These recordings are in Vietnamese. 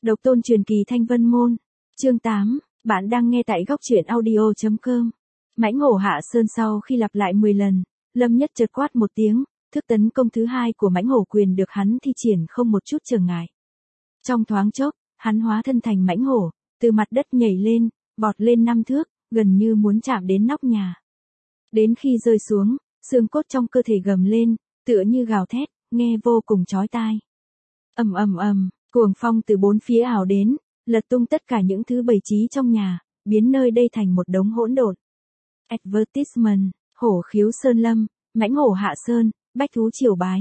Độc tôn truyền kỳ Thanh Vân Môn. Chương 8, bạn đang nghe tại góc truyện audio.com. Mãnh hổ hạ sơn sau khi lặp lại 10 lần, Lâm Nhất chợt quát một tiếng, thức tấn công thứ hai của mãnh hổ quyền được hắn thi triển không một chút chướng ngại. Trong thoáng chốc, hắn hóa thân thành mãnh hổ, từ mặt đất nhảy lên, vọt lên 5 thước, gần như muốn chạm đến nóc nhà. Đến khi rơi xuống, xương cốt trong cơ thể gầm lên, tựa như gào thét, nghe vô cùng chói tai. Ầm ầm ầm, cuồng phong từ bốn phía ảo đến, lật tung tất cả những thứ bày trí trong nhà, biến nơi đây thành một đống hỗn độn. Advertisement, hổ khiếu sơn lâm, mãnh hổ hạ sơn, bách thú triều bái.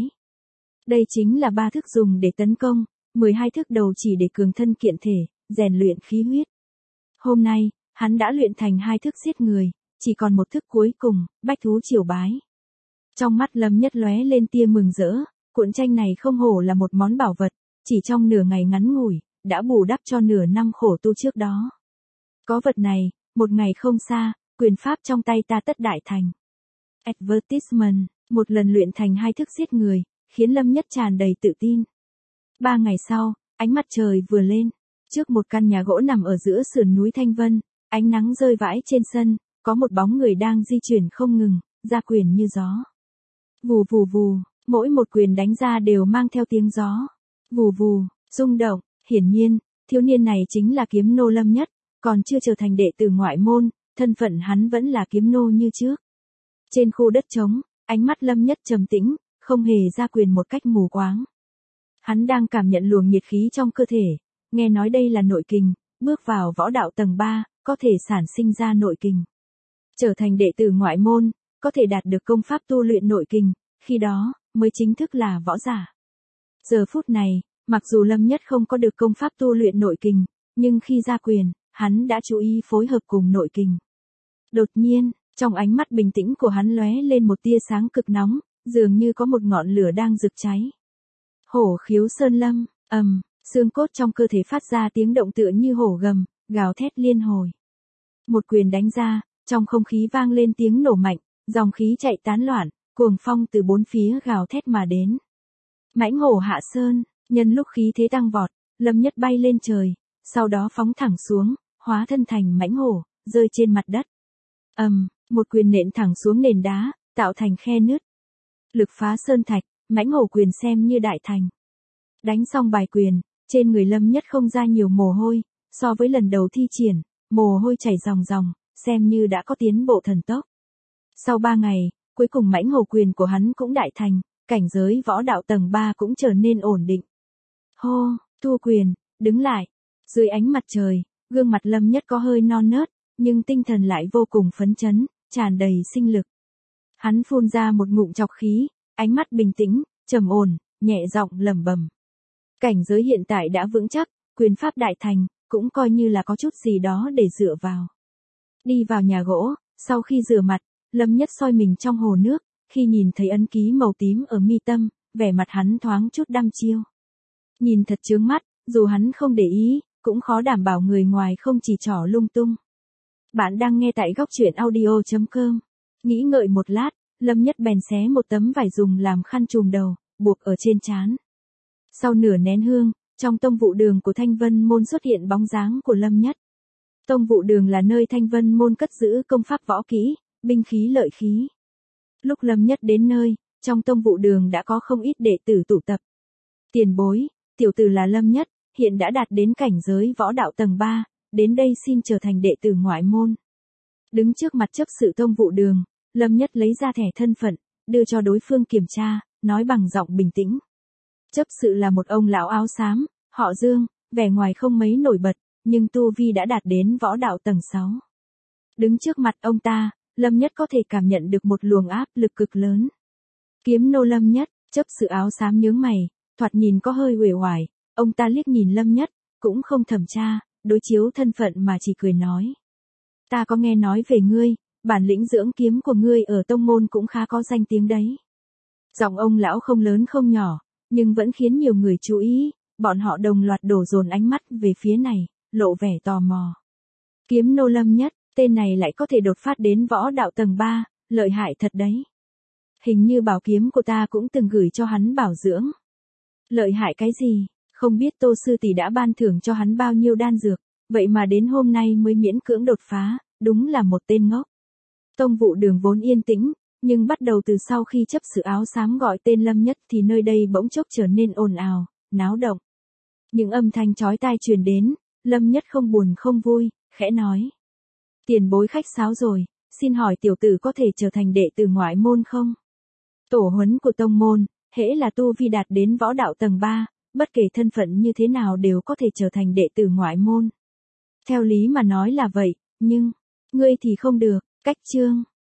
Đây chính là 3 thức dùng để tấn công, 12 thức đầu chỉ để cường thân kiện thể, rèn luyện khí huyết. Hôm nay, hắn đã luyện thành 2 thức giết người, chỉ còn một thức cuối cùng, bách thú triều bái. Trong mắt Lâm Nhất lóe lên tia mừng rỡ, cuộn tranh này không hổ là một món bảo vật, chỉ trong nửa ngày ngắn ngủi, đã bù đắp cho nửa năm khổ tu trước đó. Có vật này, một ngày không xa, quyền pháp trong tay ta tất đại thành. Advertisement, một lần luyện thành 2 thức giết người, khiến Lâm Nhất tràn đầy tự tin. 3 ngày sau, ánh mặt trời vừa lên, trước một căn nhà gỗ nằm ở giữa sườn núi Thanh Vân, ánh nắng rơi vãi trên sân, có một bóng người đang di chuyển không ngừng, ra quyền như gió. Vù vù vù, mỗi một quyền đánh ra đều mang theo tiếng gió. Vù vù, rung động, hiển nhiên, thiếu niên này chính là kiếm nô Lâm Nhất, còn chưa trở thành đệ tử ngoại môn, thân phận hắn vẫn là kiếm nô như trước. Trên khu đất trống, ánh mắt Lâm Nhất trầm tĩnh, không hề ra quyền một cách mù quáng. Hắn đang cảm nhận luồng nhiệt khí trong cơ thể, nghe nói đây là nội kình, bước vào võ đạo tầng 3, có thể sản sinh ra nội kình. Trở thành đệ tử ngoại môn, có thể đạt được công pháp tu luyện nội kình, khi đó, mới chính thức là võ giả. Giờ phút này, mặc dù Lâm Nhất không có được công pháp tu luyện nội kình, nhưng khi ra quyền, hắn đã chú ý phối hợp cùng nội kình. Đột nhiên, trong ánh mắt bình tĩnh của hắn lóe lên một tia sáng cực nóng, dường như có một ngọn lửa đang rực cháy. Hổ khiếu sơn lâm, xương cốt trong cơ thể phát ra tiếng động tựa như hổ gầm, gào thét liên hồi. Một quyền đánh ra, trong không khí vang lên tiếng nổ mạnh, dòng khí chạy tán loạn, cuồng phong từ bốn phía gào thét mà đến. Mãnh hổ hạ sơn, nhân lúc khí thế tăng vọt, Lâm Nhất bay lên trời, sau đó phóng thẳng xuống, hóa thân thành mãnh hổ, rơi trên mặt đất. Một quyền nện thẳng xuống nền đá, tạo thành khe nứt. Lực phá sơn thạch, mãnh hổ quyền xem như đại thành. Đánh xong bài quyền, trên người Lâm Nhất không ra nhiều mồ hôi, so với lần đầu thi triển, mồ hôi chảy ròng ròng, xem như đã có tiến bộ thần tốc. Sau 3 ngày, cuối cùng mãnh hổ quyền của hắn cũng đại thành, cảnh giới võ đạo tầng 3 cũng trở nên ổn định. Hô, thu quyền, đứng lại. Dưới ánh mặt trời, gương mặt Lâm Nhất có hơi non nớt, nhưng tinh thần lại vô cùng phấn chấn, tràn đầy sinh lực. Hắn phun ra một ngụm trọc khí, ánh mắt bình tĩnh, trầm ổn, nhẹ giọng lẩm bẩm. Cảnh giới hiện tại đã vững chắc, quyền pháp đại thành, cũng coi như là có chút gì đó để dựa vào. Đi vào nhà gỗ, sau khi rửa mặt, Lâm Nhất soi mình trong hồ nước, khi nhìn thấy ấn ký màu tím ở mi tâm, vẻ mặt hắn thoáng chút đăm chiêu. Nhìn thật chướng mắt, dù hắn không để ý, cũng khó đảm bảo người ngoài không chỉ trỏ lung tung. Bạn đang nghe tại góc truyện audio.com. Nghĩ ngợi một lát, Lâm Nhất bèn xé một tấm vải dùng làm khăn trùm đầu, buộc ở trên trán. Sau nửa nén hương, trong tông vụ đường của Thanh Vân Môn xuất hiện bóng dáng của Lâm Nhất. Tông vụ đường là nơi Thanh Vân Môn cất giữ công pháp võ kỹ, binh khí lợi khí. Lúc Lâm Nhất đến nơi, trong tông vụ đường đã có không ít đệ tử tụ tập. Tiền bối, tiểu tử là Lâm Nhất, hiện đã đạt đến cảnh giới võ đạo tầng 3, đến đây xin trở thành đệ tử ngoại môn. Đứng trước mặt chấp sự tông vụ đường, Lâm Nhất lấy ra thẻ thân phận, đưa cho đối phương kiểm tra, nói bằng giọng bình tĩnh. Chấp sự là một ông lão áo xám, họ Dương, vẻ ngoài không mấy nổi bật, nhưng tu vi đã đạt đến võ đạo tầng 6. Đứng trước mặt ông ta, Lâm Nhất có thể cảm nhận được một luồng áp lực cực lớn. Kiếm nô Lâm Nhất, chấp sự áo xám nhướng mày, thoạt nhìn có hơi uể oải, ông ta liếc nhìn Lâm Nhất, cũng không thẩm tra, đối chiếu thân phận mà chỉ cười nói. Ta có nghe nói về ngươi, bản lĩnh dưỡng kiếm của ngươi ở tông môn cũng khá có danh tiếng đấy. Giọng ông lão không lớn không nhỏ, nhưng vẫn khiến nhiều người chú ý, bọn họ đồng loạt đổ dồn ánh mắt về phía này, lộ vẻ tò mò. Kiếm nô Lâm Nhất, tên này lại có thể đột phát đến võ đạo tầng 3, lợi hại thật đấy. Hình như bảo kiếm của ta cũng từng gửi cho hắn bảo dưỡng. Lợi hại cái gì? Không biết Tô sư tỷ đã ban thưởng cho hắn bao nhiêu đan dược, vậy mà đến hôm nay mới miễn cưỡng đột phá, đúng là một tên ngốc. Tông vụ đường vốn yên tĩnh, nhưng bắt đầu từ sau khi chấp sự áo xám gọi tên Lâm Nhất thì nơi đây bỗng chốc trở nên ồn ào, náo động. Những âm thanh chói tai truyền đến, Lâm Nhất không buồn không vui, khẽ nói. Tiền bối khách sáo rồi, xin hỏi tiểu tử có thể trở thành đệ tử ngoại môn không? Tổ huấn của tông môn, hễ là tu vi đạt đến võ đạo tầng 3, bất kể thân phận như thế nào đều có thể trở thành đệ tử ngoại môn. Theo lý mà nói là vậy, nhưng, ngươi thì không được, cách chương.